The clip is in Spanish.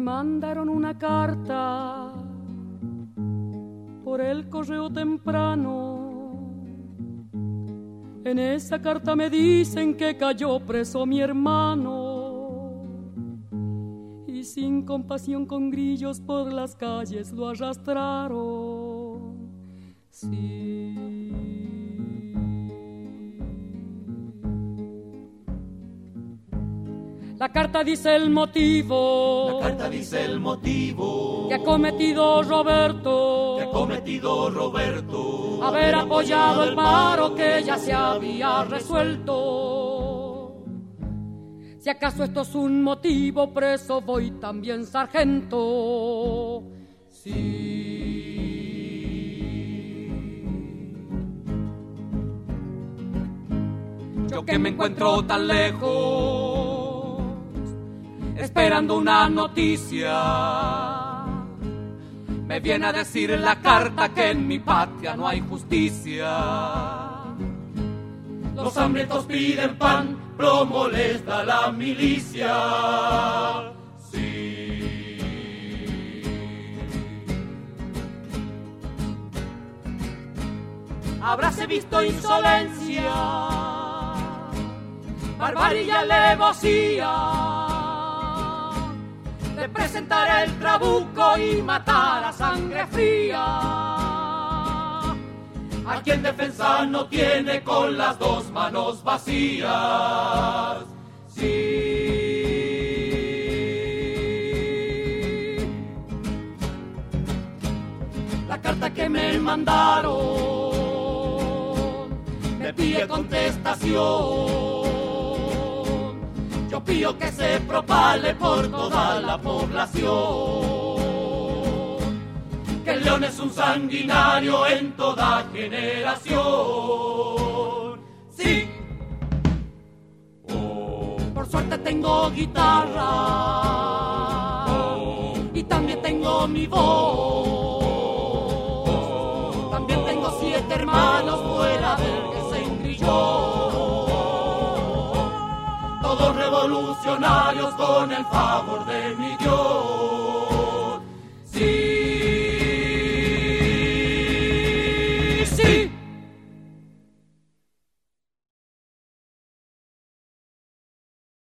mandaron una carta por el correo temprano. En esa carta me dicen que cayó preso mi hermano y sin compasión con grillos por las calles lo arrastraron. Sí. La carta dice el motivo. La carta dice el motivo que ha cometido Roberto. Que ha cometido Roberto. Haber apoyado el paro que ya se había resuelto. Si acaso esto es un motivo, preso voy también, sargento. Sí. Yo que me encuentro tan lejos, esperando una noticia, me viene a decir en la carta que en mi patria no hay justicia. Los hambrientos piden pan, plomo les da la milicia. Sí. Habráse visto insolencia, barbarie y alevosía, de presentar el trabuco y matar a sangre fría. A quien defensa no tiene con las dos manos vacías. Sí. La carta que me mandaron me pide contestación. Yo pido que se propale por toda la población. Que el león es un sanguinario en toda generación. Sí. Oh. Por suerte tengo guitarra. Oh. Y también tengo mi voz. Oh. También tengo 7 hermanos fuera del que se engrilló. Todos revolucionarios con el favor de mi